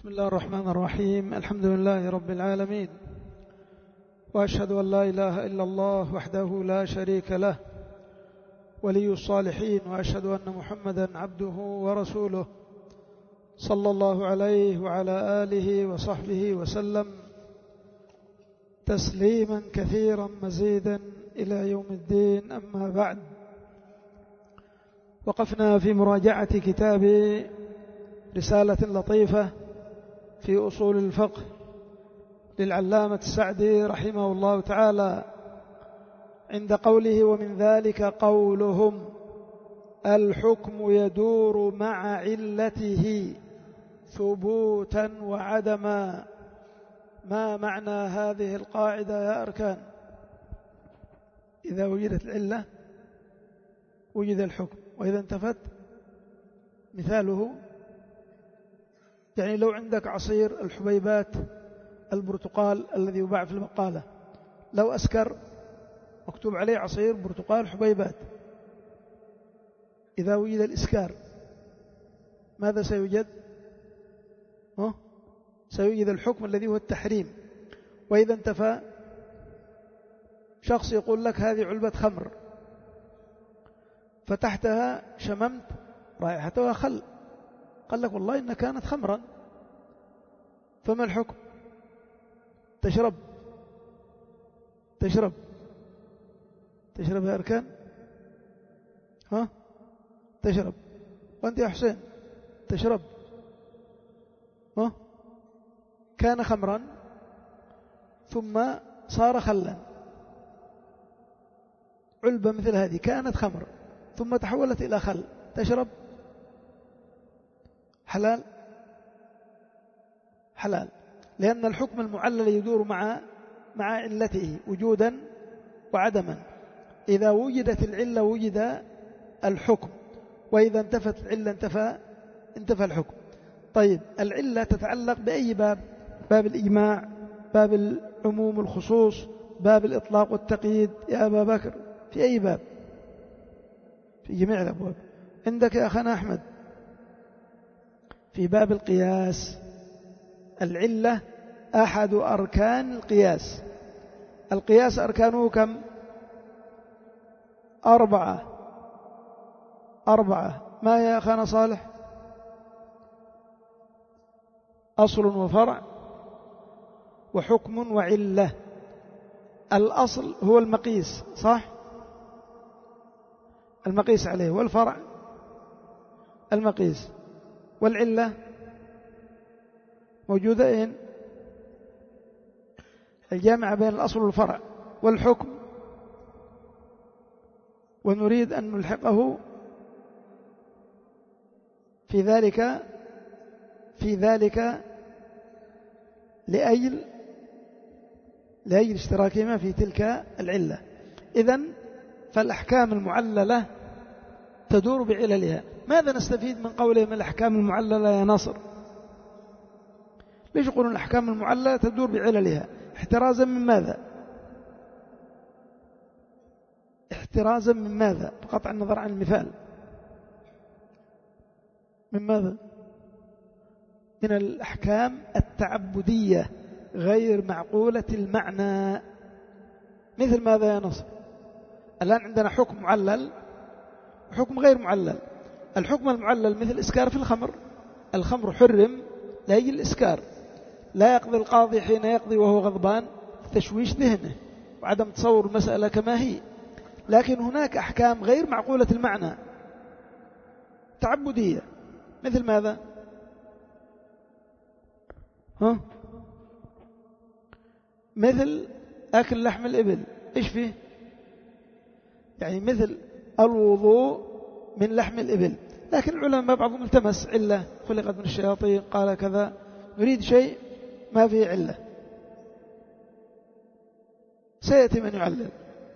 بسم الله الرحمن الرحيم. الحمد لله رب العالمين، وأشهد أن لا إله إلا الله وحده لا شريك له ولي الصالحين، وأشهد أن محمدا عبده ورسوله صلى الله عليه وعلى آله وصحبه وسلم تسليما كثيرا مزيدا إلى يوم الدين. أما بعد، وقفنا في مراجعة كتاب رسالة لطيفة في أصول الفقه للعلامة السعدي رحمه الله تعالى عند قوله: ومن ذلك قولهم الحكم يدور مع علته ثبوتا وعدما. ما معنى هذه القاعدة يا أركان؟ إذا وجدت العلة وجد الحكم، وإذا انتفت مثاله، يعني لو عندك عصير الحبيبات البرتقال الذي يباع في البقالة، لو أسكر مكتوب عليه عصير برتقال حبيبات، إذا وجد الإسكار ماذا سيوجد؟ سيوجد الحكم الذي هو التحريم. وإذا انتفى، شخص يقول لك هذه علبة خمر، فتحتها شممت رائحتها خل، قال لك والله إنها كانت خمرا، فما الحكم؟ تشرب يا أركان؟ تشرب. وأنت يا حسين تشرب؟ كان خمرا ثم صار خلا. علبة مثل هذه كانت خمر ثم تحولت إلى خل، تشرب؟ حلال، لأن الحكم المعلل يدور مع علته وجودا وعدما. إذا وجدت العلة وجد الحكم، وإذا انتفت العلة انتفى الحكم. طيب، العلة تتعلق بأي باب؟ باب الإجماع، باب العموم والخصوص، باب الإطلاق والتقييد يا أبا بكر، في أي باب؟ في جميع الأبواب. عندك يا أخانا أحمد في باب القياس، العلة أحد أركان القياس. القياس أركانه كم؟ 4. ما يا أخانا صالح؟ أصل وفرع وحكم وعلة. الأصل هو المقيس، صح؟ المقيس عليه، والفرع المقيس، والعلة موجودة إن الجامعة بين الأصل والفرع والحكم، ونريد أن نلحقه في ذلك لأجل اشتراكهما في تلك العلة. إذن فالأحكام المعللة تدور بعللها. ماذا نستفيد من قولهم الأحكام المعللة يا نصر؟ ليش يقولون الأحكام المعللة تدور بعللها؟ احترازا من ماذا؟ احترازا من ماذا؟ بقطع النظر عن المثال، من ماذا؟ من الأحكام التعبدية غير معقولة المعنى. مثل ماذا يا نصر؟ الآن عندنا حكم معلل وحكم غير معلل. الحكم المعلل مثل إسكار في الخمر، الخمر حرم لأجل الإسكار، لا يقضي القاضي حين يقضي وهو غضبان تشويش ذهنه وعدم تصور المسألة كما هي. لكن هناك أحكام غير معقولة المعنى تعبدية، مثل ماذا؟ مثل أكل لحم الإبل، إيش فيه؟ يعني مثل الوضوء من لحم الإبل. لكن العلماء بعضهم التمس علة، خلقت من الشياطين، قال كذا، نريد شيء ما فيه علة، سيأتي من يعلل.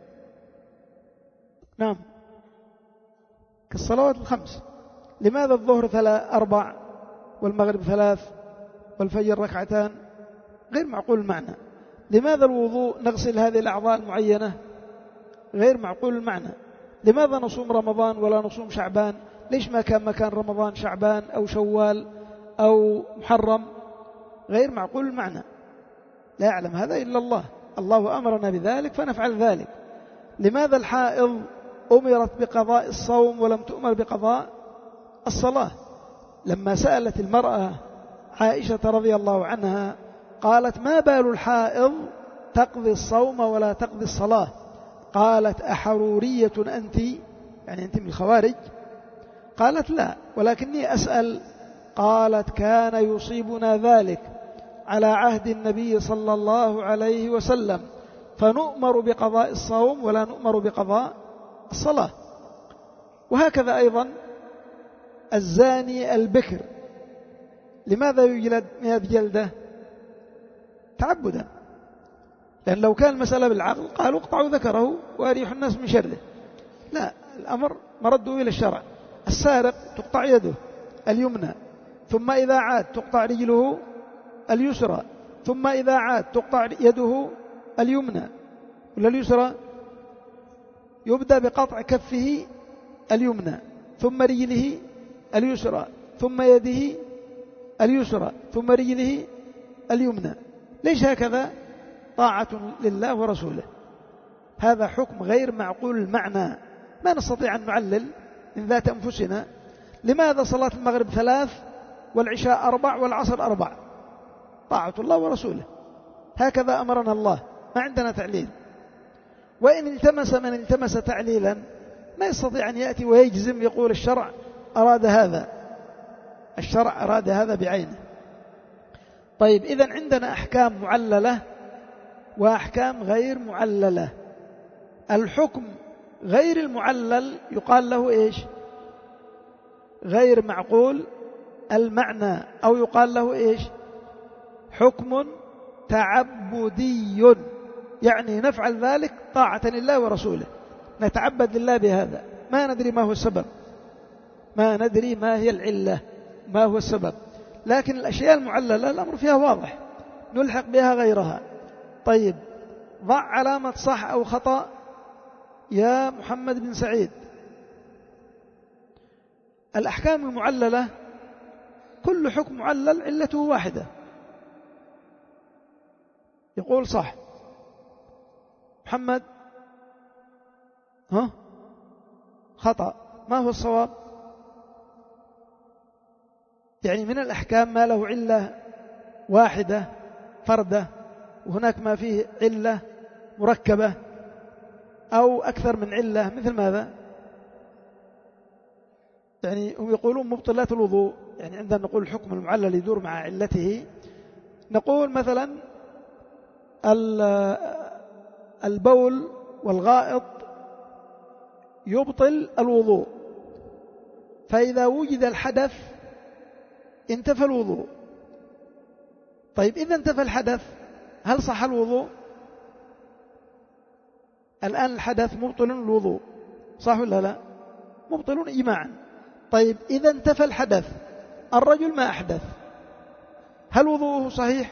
نعم، كالصلوات الخمس، لماذا الظهر 4 والمغرب 3 والفجر 2؟ غير معقول المعنى. لماذا الوضوء نغسل هذه الأعضاء المعينة؟ غير معقول المعنى. لماذا نصوم رمضان ولا نصوم شعبان؟ ليش ما كان مكان رمضان شعبان أو شوال أو محرم؟ غير معقول المعنى، لا يعلم هذا إلا الله، الله أمرنا بذلك فنفعل ذلك. لماذا الحائض أمرت بقضاء الصوم ولم تؤمر بقضاء الصلاة؟ لما سألت المرأة عائشة رضي الله عنها قالت: ما بال الحائض تقضي الصوم ولا تقضي الصلاة؟ قالت: أحرورية أنت؟ يعني أنت من الخوارج؟ قالت: لا، ولكني أسأل. قالت: كان يصيبنا ذلك على عهد النبي صلى الله عليه وسلم، فنؤمر بقضاء الصوم ولا نؤمر بقضاء الصلاة. وهكذا أيضا الزاني البكر لماذا يجلد 100 جلدة؟ تعبدا، لأن لو كان المسألة بالعقل قالوا اقطعوا ذكره وأريحوا الناس من شره. لا، الأمر مرده إلى الشرع. السارق تقطع يده اليمنى، ثم إذا عاد تقطع رجله اليسرى، ثم إذا عاد تقطع يده اليمنى ولا اليسرى. يبدأ بقطع كفه اليمنى، ثم رجله اليسرى، ثم يده اليسرى، ثم رجله اليمنى. ليش هكذا؟ طاعة لله ورسوله. هذا حكم غير معقول المعنى، ما نستطيع أن نعلل من ذات أنفسنا. لماذا صلاة المغرب 3 والعشاء 4 والعصر 4؟ طاعة الله ورسوله، هكذا أمرنا الله، ما عندنا تعليل. وإن التمس من التمس تعليلا ما يستطيع أن يأتي ويجزم يقول الشرع أراد هذا، الشرع أراد هذا بعينه. طيب، إذن عندنا أحكام معللة وأحكام غير معللة. الحكم غير المعلل يقال له إيش؟ غير معقول المعنى، أو يقال له إيش؟ حكم تعبدي، يعني نفعل ذلك طاعة لله ورسوله، نتعبد لله بهذا، ما ندري ما هو السبب، ما ندري ما هي العلة، ما هو السبب. لكن الأشياء المعللة الأمر فيها واضح، نلحق بها غيرها. طيب، ضع علامة صح أو خطأ يا محمد بن سعيد. الأحكام المعللة كل حكم معلل علته واحدة. يقول صح محمد، خطأ. ما هو الصواب؟ يعني من الأحكام ما له علة واحدة فردة، وهناك ما فيه علة مركبة أو أكثر من علة. مثل ماذا؟ يعني هم يقولون مبطلات الوضوء، يعني عندما نقول الحكم المعلل يدور مع علته، نقول مثلا البول والغائط يبطل الوضوء، فإذا وجد الحدث انتفى الوضوء. طيب، إذا انتفى الحدث هل صح الوضوء؟ الآن الحدث مبطل الوضوء، صح ولا لا؟ مبطل إجماعا. طيب، إذا انتفى الحدث، الرجل ما أحدث، هل وضوءه صحيح؟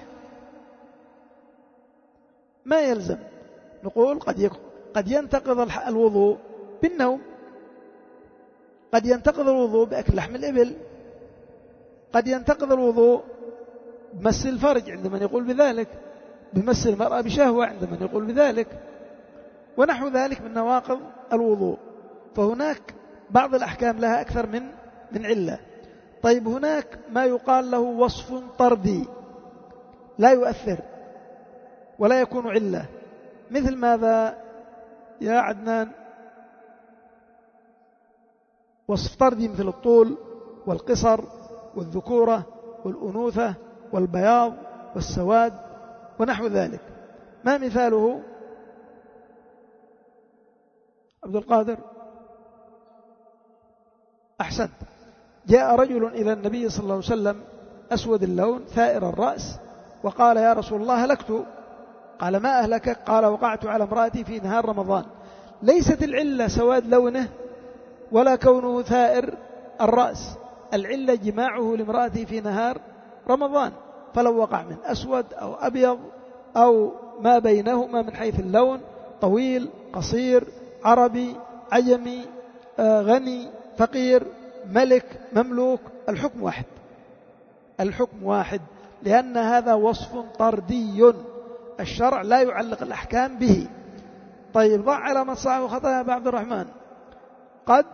ما يلزم. نقول قد ينتقض الوضوء بالنوم، قد ينتقض الوضوء بأكل لحم الإبل، قد ينتقض الوضوء بمس الفرج عند من يقول بذلك، بمس المرأة بشهوة عند من يقول بذلك، ونحو ذلك من نواقض الوضوء. فهناك بعض الأحكام لها أكثر من علة. طيب، هناك ما يقال له وصف طردي لا يؤثر ولا يكون علة. مثل ماذا يا عدنان؟ وصف طردي مثل الطول والقصر والذكورة والأنوثة والبياض والسواد ونحو ذلك. ما مثاله؟ عبد القادر، أحسنت. جاء رجل إلى النبي صلى الله عليه وسلم أسود اللون ثائر الرأس، وقال: يا رسول الله هلكت. قال: ما أهلكك؟ قال: وقعت على امرأتي في نهار رمضان. ليست العلة سواد لونه ولا كونه ثائر الرأس، العلة جماعه لامرأتي في نهار رمضان. فلو وقع من أسود أو أبيض أو ما بينهما من حيث اللون، طويل قصير، عربي عجمي، غني فقير، ملك مملوك، الحكم واحد، الحكم واحد. لأن هذا وصف طردي الشرع لا يعلق الأحكام به. طيب ضع علامة صح وخطأ يا أبا عبد الرحمن. قد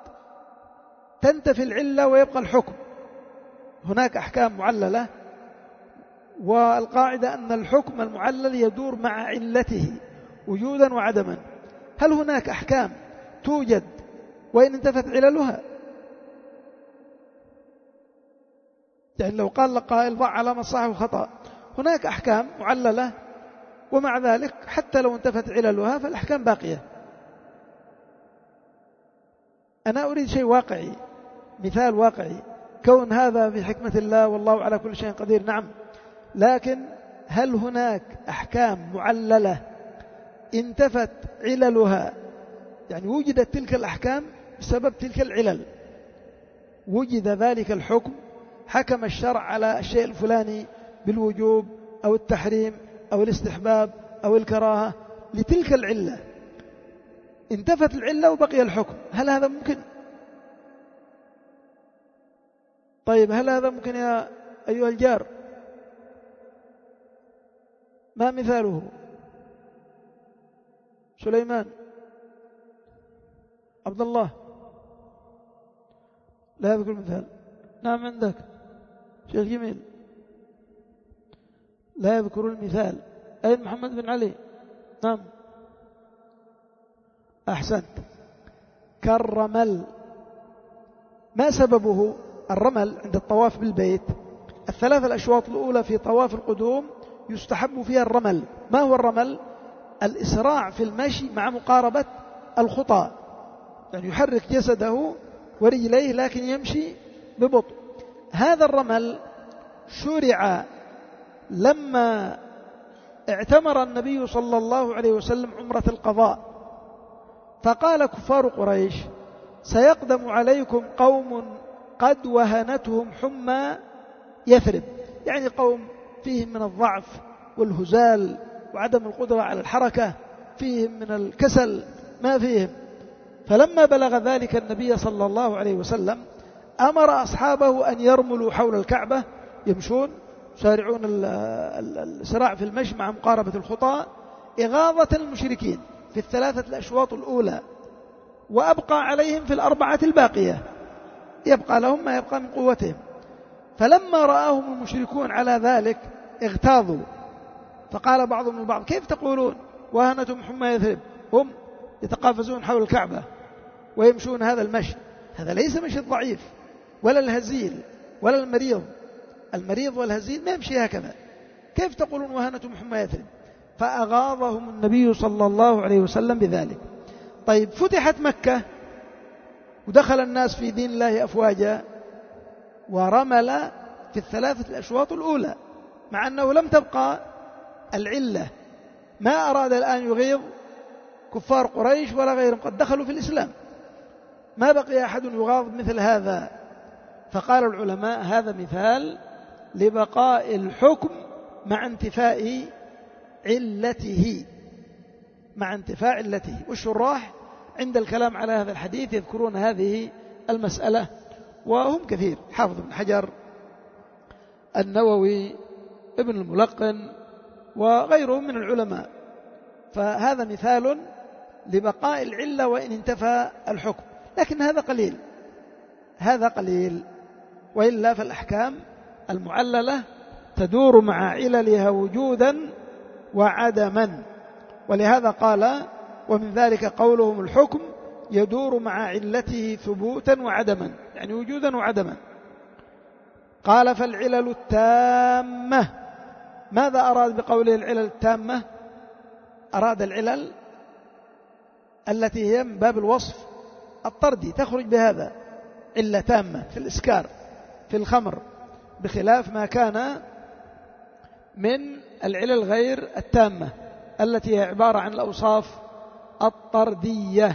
تنتفي العلة ويبقى الحكم. هناك أحكام معللة، والقاعدة أن الحكم المعلل يدور مع علته وجودا وعدما. هل هناك أحكام توجد وإن انتفت عللها؟ يعني لو قال لك قائل ضع علامة صح وخطأ، هناك أحكام معللة ومع ذلك حتى لو انتفت عللها فالأحكام باقية. أنا أريد شيء واقعي، مثال واقعي. كون هذا في حكمة الله والله على كل شيء قدير، نعم، لكن هل هناك أحكام معللة انتفت عللها؟ يعني وجدت تلك الأحكام بسبب تلك العلل، وجد ذلك الحكم، حكم الشرع على الشيء الفلاني بالوجوب أو التحريم أو الاستحباب أو الكراهة لتلك العلة، انتفت العلة وبقي الحكم. هل هذا ممكن؟ طيب هل هذا ممكن يا أيها الجار؟ ما مثاله؟ سليمان، عبد الله، لا يذكر مثال. نعم عندك شيخ جميل، لا يذكر المثال. أين محمد بن علي؟ نعم أحسنت. كالرمل. ما سببه الرمل عند الطواف بالبيت؟ الثلاث الأشواط الأولى في طواف القدوم يستحب فيها الرمل. ما هو الرمل؟ الإسراع في المشي مع مقاربة الخطى، يعني يحرك جسده ورجليه لكن يمشي ببطء. هذا الرمل شرع لما اعتمر النبي صلى الله عليه وسلم عمرة القضاء، فقال كفار قريش: سيقدم عليكم قوم قد وهنتهم حمى يثرب، يعني قوم فيهم من الضعف والهزال وعدم القدرة على الحركة، فيهم من الكسل ما فيهم. فلما بلغ ذلك النبي صلى الله عليه وسلم أمر أصحابه أن يرملوا حول الكعبة، يمشون يسارعون السراع في المشي مع مقاربة الخطى، إغاظة المشركين في الثلاثة الأشواط الأولى، وأبقى عليهم في الأربعة الباقية، يبقى لهم ما يبقى من قوتهم. فلما رآهم المشركون على ذلك اغتاظوا، فقال بعضهم البعض: كيف تقولون وهنتهم حمى يثرب؟ هم يتقافزون حول الكعبة ويمشون هذا المشي، هذا ليس مشي الضعيف ولا الهزيل ولا المريض. المريض والهزيل ما يمشي هكذا، كيف تقولون وهنتهم حمى يثرب؟ فأغاظهم النبي صلى الله عليه وسلم بذلك. طيب فتحت مكة ودخل الناس في دين الله أفواجا، ورمل في الثلاثة الأشواط الأولى، مع أنه لم تبقى العلة. ما أراد الآن يغيظ كفار قريش ولا غيرهم، قد دخلوا في الإسلام، ما بقي أحد يغاظ مثل هذا. فقال العلماء: هذا مثال لبقاء الحكم مع انتفاء علته، مع انتفاء علته. والشراح عند الكلام على هذا الحديث يذكرون هذه المسألة، وهم كثير: حافظ بن حجر، النووي، ابن الملقن، وغيرهم من العلماء. فهذا مثال لبقاء العلة وإن انتفى الحكم، لكن هذا قليل، هذا قليل. وإلا فالأحكام المعللة تدور مع عللها وجودا وعدما. ولهذا قال: ومن ذلك قولهم الحكم يدور مع علته ثبوتا وعدما، يعني وجودا وعدما. قال: فالعلل التامة. ماذا أراد بقوله العلل التامة؟ أراد العلل التي هي من باب الوصف الطردي، تخرج بهذا علة تامة في الإسكار في الخمر، بخلاف ما كان من العلل غير التامة التي هي عبارة عن الأوصاف الطردية.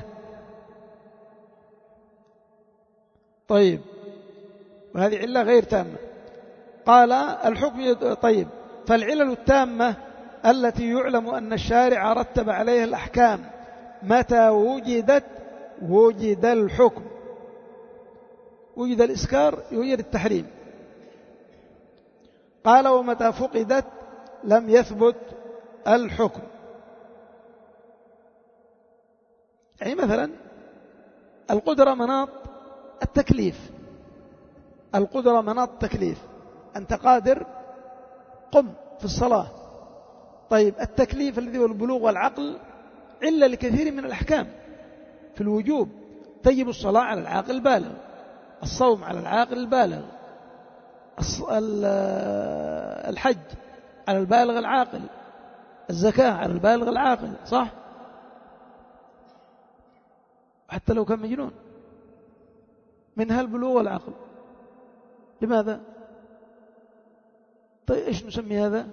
طيب، وهذه علة غير تامة. قال: الحكم طيب، فالعلل التامة التي يعلم أن الشارع رتب عليها الأحكام متى وجدت وجد الحكم. وجد الإسكار يوجد التحريم. قال ومتى فقدت لم يثبت الحكم. يعني مثلا القدرة مناط التكليف، القدرة مناط التكليف، أنت قادر قم في الصلاة. طيب التكليف الذي هو البلوغ والعقل علة لكثير من الأحكام في الوجوب، تجب الصلاة على العاقل البالغ، الصوم على العاقل البالغ، الحج على البالغ العاقل، الزكاة على البالغ العاقل، صح؟ حتى لو كان مجنون، منها البلوغ والعقل. لماذا؟ طيب إيش نسمي هذا؟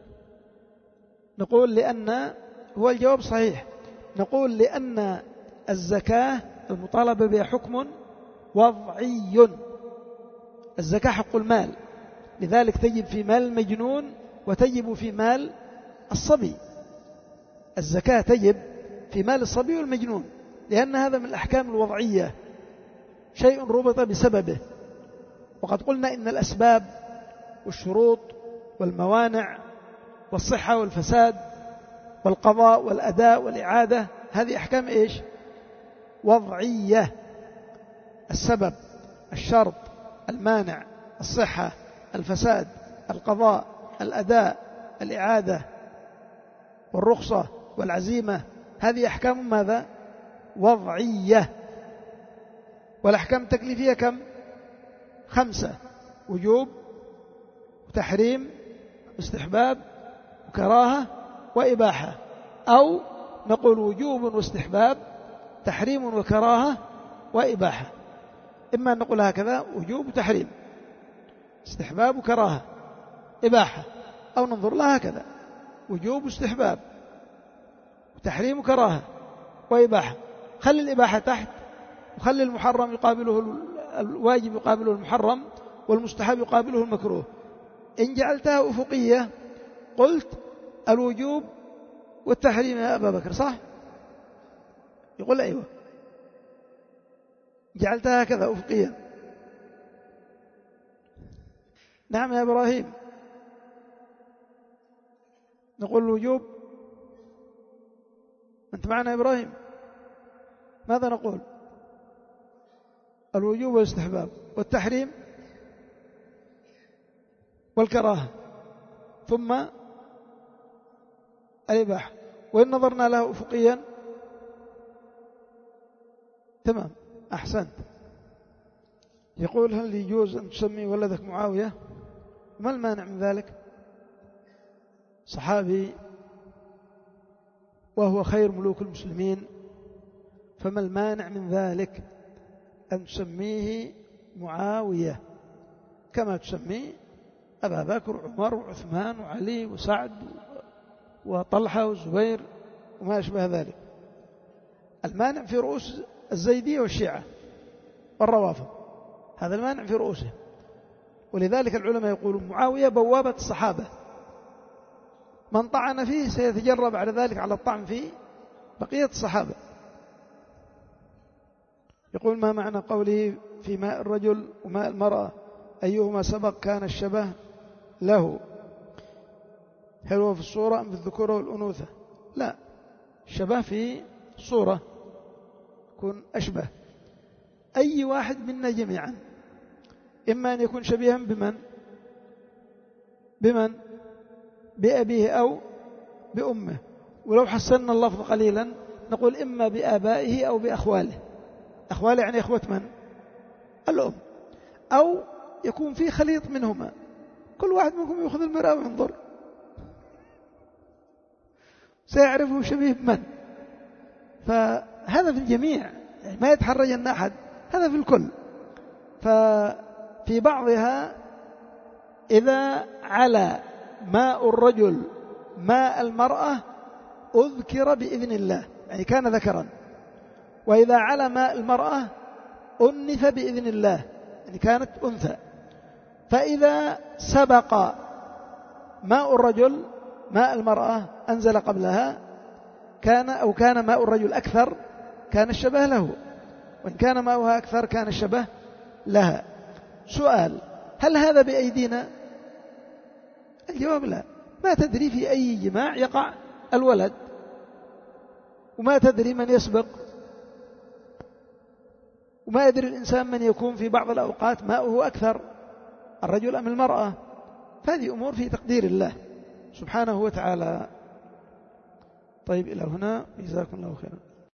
نقول لأن هو الجواب صحيح، نقول لأن الزكاة المطالبة بها حكم وضعي. الزكاة حق المال، لذلك تجب في مال المجنون وتجب في مال الصبي. الزكاة تجب في مال الصبي والمجنون، لأن هذا من الأحكام الوضعية، شيء ربط بسببه. وقد قلنا إن الأسباب والشروط والموانع والصحة والفساد والقضاء والأداء والإعادة هذه أحكام إيش؟ وضعية. السبب، الشرط، المانع، الصحة، الفساد، القضاء، الأداء، الإعادة والرخصة والعزيمة، هذه أحكام ماذا؟ وضعية. والأحكام التكليفية كم؟ 5: وجوب وتحريم واستحباب وكراهة وإباحة، أو نقول وجوب واستحباب، تحريم وكراهة وإباحة. إما أن نقول هكذا وجوب وتحريم، استحباب وكراهة، إباحة، أو ننظر لها هكذا وجوب واستحباب وتحريم وكراهة وإباحة. خلي الإباحة تحت، وخلي المحرم يقابله الواجب يقابله المحرم، والمستحب يقابله المكروه. إن جعلتها أفقية قلت الوجوب والتحريم يا أبا بكر، صح؟ يقول أيوة. جعلتها هكذا أفقية. نعم يا إبراهيم. نقول الوجوب. أنت معنا يا إبراهيم؟ ماذا نقول؟ الوجوب والاستحباب والتحريم والكراهة، ثم الإباحة. وإن نظرنا له أفقيا تمام، أحسنت. يقول هل يجوز أن تسمي ولدك معاوية؟ ما المانع من ذلك؟ صحابي وهو خير ملوك المسلمين، فما المانع من ذلك أن تسميه معاوية كما تسمي أبا بكر وعمر وعثمان وعلي وسعد وطلحة والزبير وما أشبه ذلك. المانع في رؤوس الزيدية والشيعة والروافض، هذا المانع في رؤوسه. ولذلك العلماء يقولون معاوية بوابة الصحابة، من طعن فيه سيتجرب بعد ذلك على الطعن في بقية الصحابة. يقول ما معنى قوله في ماء الرجل وماء المرأة أيهما سبق كان الشبه له؟ هل هو في الصورة أم في الذكورة والأنوثة؟ لا، الشبه في الصورة، يكون أشبه. أي واحد منا جميعا إما أن يكون شبيها بمن بأبيه أو بأمه. ولو حسنا اللفظ قليلا نقول إما بآبائه أو بأخواله. أخواله يعني إخوة من؟ الأم. أو يكون في خليط منهما، كل واحد منكم يأخذ المرأة وينظر سيعرفه شبيه بمن. فهذا في الجميع، يعني ما يتحرجن أحد، هذا في الكل. ففي بعضها إذا على ماء الرجل ماء المرأة أذكر بإذن الله، يعني كان ذكرا. وإذا على ماء المرأة أنث بإذن الله، يعني كانت أنثى. فإذا سبق ماء الرجل ماء المرأة أنزل قبلها كان ماء الرجل أكثر كان الشبه له، وإن كان ماؤها أكثر كان الشبه لها. سؤال: هل هذا بأيدينا؟ الجواب لا. ما تدري في أي جماع يقع الولد، وما تدري من يسبق، وما يدري الإنسان من يكون في بعض الأوقات ماؤه أكثر، الرجل أم المرأة. فهذه أمور في تقدير الله سبحانه وتعالى. طيب إلى هنا، جزاكم الله خيرا.